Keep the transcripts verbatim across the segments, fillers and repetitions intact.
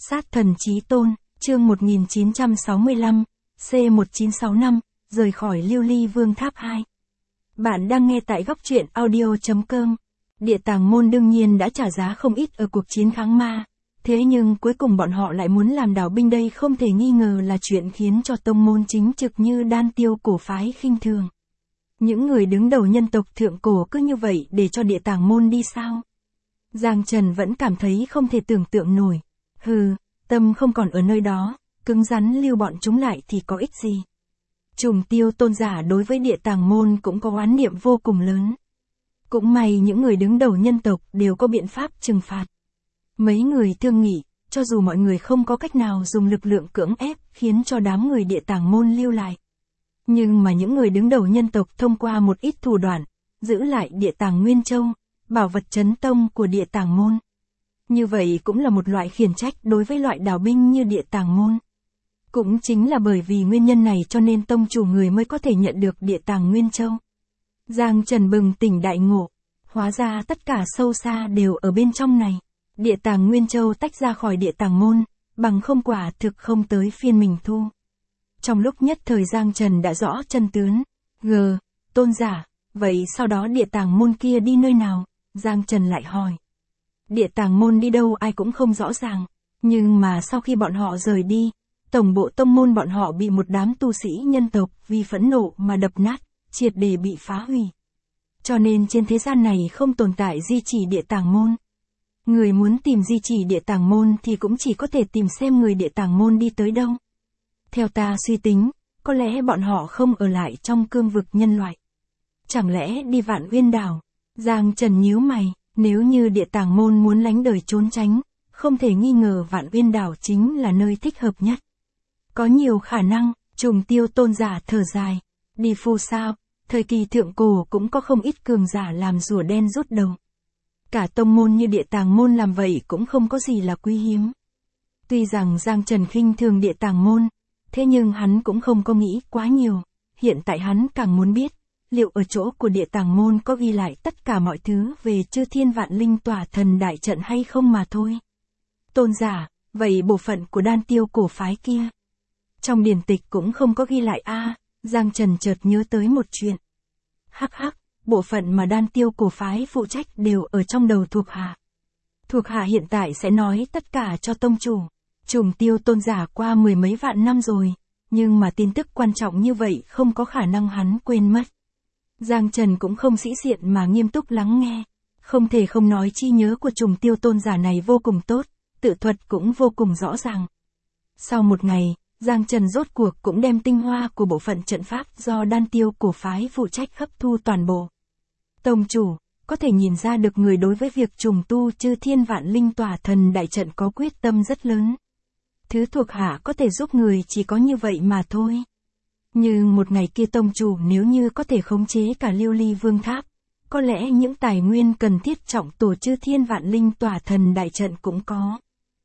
Sát thần chí tôn, chương một nghìn chín trăm sáu mươi lăm, C một chín sáu năm, rời khỏi Lưu Ly Vương Tháp hai. Bạn đang nghe tại góc truyện audio chấm com. Địa Tàng Môn đương nhiên đã trả giá không ít ở cuộc chiến kháng ma. Thế nhưng cuối cùng bọn họ lại muốn làm đảo binh, đây không thể nghi ngờ là chuyện khiến cho tông môn chính trực như Đan Tiêu cổ phái khinh thường. Những người đứng đầu nhân tộc thượng cổ cứ như vậy để cho Địa Tàng Môn đi sao? Giang Trần vẫn cảm thấy không thể tưởng tượng nổi. Hừ, tâm không còn ở nơi đó, cứng rắn lưu bọn chúng lại thì có ích gì. Trùng Tiêu tôn giả đối với Địa Tàng Môn cũng có oán niệm vô cùng lớn. Cũng may những người đứng đầu nhân tộc đều có biện pháp trừng phạt. Mấy người thương nghị, cho dù mọi người không có cách nào dùng lực lượng cưỡng ép khiến cho đám người Địa Tàng Môn lưu lại. Nhưng mà những người đứng đầu nhân tộc thông qua một ít thủ đoạn, giữ lại Địa Tàng Nguyên Châu, bảo vật trấn tông của Địa Tàng Môn. Như vậy cũng là một loại khiển trách đối với loại đảo binh như Địa Tàng Môn. Cũng chính là bởi vì nguyên nhân này cho nên tông chủ người mới có thể nhận được Địa Tàng Nguyên Châu. Giang Trần bừng tỉnh đại ngộ, hóa ra tất cả sâu xa đều ở bên trong này. Địa Tàng Nguyên Châu tách ra khỏi Địa Tàng Môn, bằng không quả thực không tới phiên mình thu. Trong lúc nhất thời Giang Trần đã rõ chân tướng. G, tôn giả, vậy sau đó Địa Tàng Môn kia đi nơi nào? Giang Trần lại hỏi. Địa Tàng Môn đi đâu ai cũng không rõ ràng, nhưng mà sau khi bọn họ rời đi, tổng bộ tông môn bọn họ bị một đám tu sĩ nhân tộc vì phẫn nộ mà đập nát, triệt để bị phá hủy. Cho nên trên thế gian này không tồn tại di chỉ Địa Tàng Môn. Người muốn tìm di chỉ Địa Tàng Môn thì cũng chỉ có thể tìm xem người Địa Tàng Môn đi tới đâu. Theo ta suy tính, có lẽ bọn họ không ở lại trong cương vực nhân loại. Chẳng lẽ đi Vạn Uyên Đảo? Giang Trần nhíu mày, nếu như Địa Tàng Môn muốn lánh đời trốn tránh, không thể nghi ngờ Vạn Uyên Đảo chính là nơi thích hợp nhất. Có nhiều khả năng, Trùng Tiêu tôn giả thở dài, đi phu sao, thời kỳ thượng cổ cũng có không ít cường giả làm rùa đen rút đầu. Cả tông môn như Địa Tàng Môn làm vậy cũng không có gì là quý hiếm. Tuy rằng Giang Trần khinh thường Địa Tàng Môn, thế nhưng hắn cũng không có nghĩ quá nhiều, hiện tại hắn càng muốn biết, liệu ở chỗ của Địa Tàng Môn có ghi lại tất cả mọi thứ về Chư Thiên Vạn Linh Tỏa Thần Đại Trận hay không mà thôi. Tôn giả, vậy bộ phận của Đan Tiêu cổ phái kia, trong điển tịch cũng không có ghi lại a. À, Giang Trần chợt nhớ tới một chuyện. Hắc hắc, bộ phận mà Đan Tiêu cổ phái phụ trách đều ở trong đầu thuộc hạ. Thuộc hạ hiện tại sẽ nói tất cả cho tông chủ. Trùng Tiêu tôn giả qua mười mấy vạn năm rồi, nhưng mà tin tức quan trọng như vậy không có khả năng hắn quên mất. Giang Trần cũng không sĩ diện mà nghiêm túc lắng nghe. Không thể không nói trí nhớ của Trùng Tiêu tôn giả này vô cùng tốt, tự thuật cũng vô cùng rõ ràng. Sau một ngày, Giang Trần rốt cuộc cũng đem tinh hoa của bộ phận trận pháp do Đan Tiêu cổ phái phụ trách hấp thu toàn bộ. Tông chủ, có thể nhìn ra được người đối với việc trùng tu Chư Thiên Vạn Linh Tỏa Thần Đại Trận có quyết tâm rất lớn. Thứ thuộc hạ có thể giúp người chỉ có như vậy mà thôi. Nhưng một ngày kia tông chủ nếu như có thể khống chế cả Lưu Ly Vương Tháp, có lẽ những tài nguyên cần thiết trọng tổ Chư Thiên Vạn Linh Tỏa Thần Đại Trận cũng có.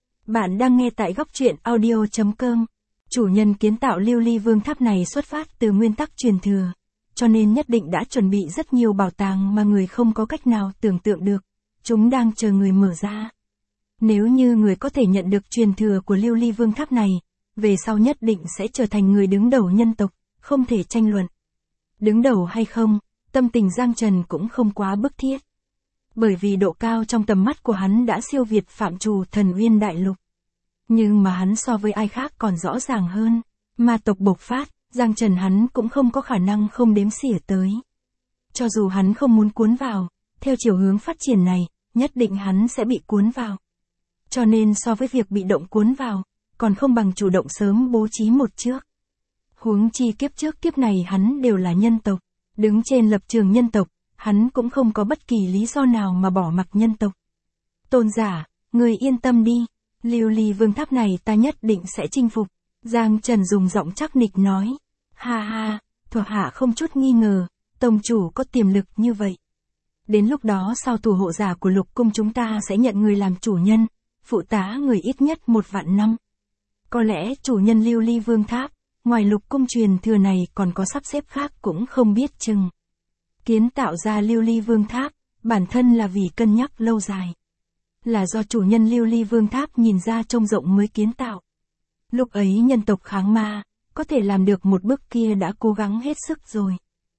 Bạn đang nghe tại góc truyện audio chấm com. Chủ nhân kiến tạo Lưu Ly Vương Tháp này xuất phát từ nguyên tắc truyền thừa, cho nên nhất định đã chuẩn bị rất nhiều bảo tàng mà người không có cách nào tưởng tượng được. Chúng đang chờ người mở ra. Nếu như người có thể nhận được truyền thừa của Lưu Ly Vương Tháp này, về sau nhất định sẽ trở thành người đứng đầu nhân tộc, không thể tranh luận. Đứng đầu hay không, tâm tình Giang Trần cũng không quá bức thiết. Bởi vì độ cao trong tầm mắt của hắn đã siêu việt phạm trù Thần Uyên Đại Lục. Nhưng mà hắn so với ai khác còn rõ ràng hơn. Ma tộc bộc phát, Giang Trần hắn cũng không có khả năng không đếm xỉa tới. Cho dù hắn không muốn cuốn vào, theo chiều hướng phát triển này, nhất định hắn sẽ bị cuốn vào. Cho nên so với việc bị động cuốn vào, còn không bằng chủ động sớm bố trí một trước. Huống chi kiếp trước kiếp này hắn đều là nhân tộc, đứng trên lập trường nhân tộc, hắn cũng không có bất kỳ lý do nào mà bỏ mặc nhân tộc. Tôn giả, người yên tâm đi, Lưu Ly Vương Tháp này ta nhất định sẽ chinh phục. Giang Trần dùng giọng chắc nịch nói. Ha ha, thuộc hạ không chút nghi ngờ, tông chủ có tiềm lực như vậy. Đến lúc đó sau thủ hộ giả của lục cung chúng ta sẽ nhận người làm chủ nhân, phụ tá người ít nhất một vạn năm. Có lẽ chủ nhân Lưu Ly Vương Tháp, ngoài lục cung truyền thừa này còn có sắp xếp khác cũng không biết chừng. Kiến tạo ra Lưu Ly Vương Tháp, bản thân là vì cân nhắc lâu dài. là do chủ nhân Lưu Ly Vương Tháp nhìn ra trông rộng mới kiến tạo. Lúc ấy nhân tộc kháng ma, có thể làm được một bước kia đã cố gắng hết sức rồi.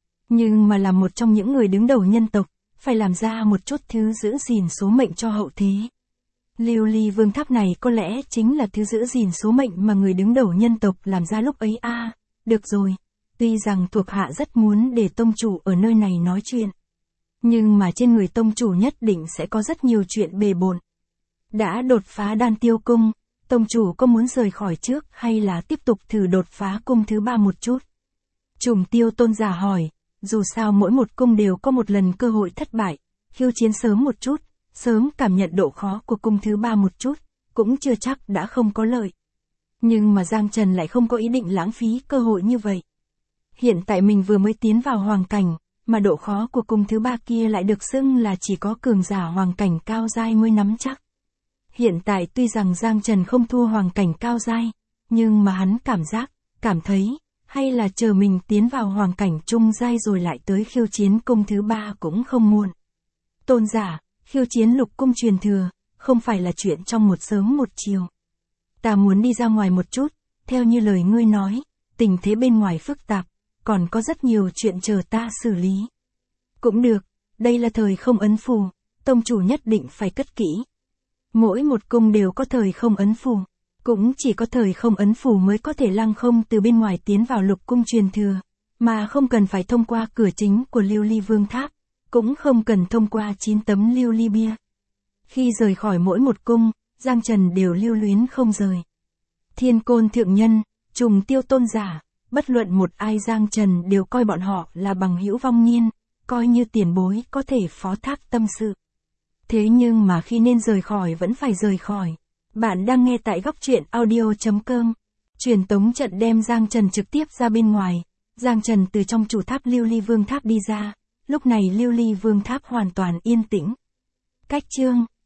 Nhưng mà là một trong những người đứng đầu nhân tộc, phải làm ra một chút thứ giữ gìn số mệnh cho hậu thế. Lưu Ly Vương Tháp này có lẽ chính là thứ giữ gìn số mệnh mà người đứng đầu nhân tộc làm ra lúc ấy a. À, được rồi, tuy rằng thuộc hạ rất muốn để tông chủ ở nơi này nói chuyện. Nhưng mà trên người tông chủ nhất định sẽ có rất nhiều chuyện bề bộn. Đã đột phá đan tiêu cung, tông chủ có muốn rời khỏi trước hay là tiếp tục thử đột phá cung thứ ba một chút? Trùng Tiêu tôn giả hỏi, dù sao mỗi một cung đều có một lần cơ hội thất bại, khiêu chiến sớm một chút, sớm cảm nhận độ khó của cung thứ ba một chút, cũng chưa chắc đã không có lợi. Nhưng mà Giang Trần lại không có ý định lãng phí cơ hội như vậy. Hiện tại mình vừa mới tiến vào hoàng cảnh, mà độ khó của cung thứ ba kia lại được xưng là chỉ có cường giả hoàng cảnh cao giai mới nắm chắc. Hiện tại tuy rằng Giang Trần không thua hoàng cảnh cao giai, nhưng mà hắn cảm giác, cảm thấy, hay là chờ mình tiến vào hoàng cảnh trung giai rồi lại tới khiêu chiến cung thứ ba cũng không muộn. Tôn giả, khiêu chiến lục cung truyền thừa, không phải là chuyện trong một sớm một chiều. Ta muốn đi ra ngoài một chút, theo như lời ngươi nói, tình thế bên ngoài phức tạp, còn có rất nhiều chuyện chờ ta xử lý. Cũng được, đây là thời không ấn phù, tông chủ nhất định phải cất kỹ. Mỗi một cung đều có thời không ấn phù, cũng chỉ có thời không ấn phù mới có thể lăng không từ bên ngoài tiến vào lục cung truyền thừa, mà không cần phải thông qua cửa chính của Lưu Ly Vương Tháp, cũng không cần thông qua chín tấm lưu ly bia. Khi rời khỏi mỗi một cung, Giang Trần đều lưu luyến không rời. Thiên Côn thượng nhân, Trùng Tiêu tôn giả, bất luận một ai Giang Trần đều coi bọn họ là bằng hữu vong niên, coi như tiền bối có thể phó thác tâm sự. Thế nhưng mà khi nên rời khỏi vẫn phải rời khỏi. Bạn đang nghe tại góc truyện audio chấm com. Truyền tống trận đem Giang Trần trực tiếp ra bên ngoài. Giang Trần từ trong chủ tháp Lưu Ly Vương Tháp đi ra. Lúc này Lưu Ly Vương Tháp hoàn toàn yên tĩnh. Cách chương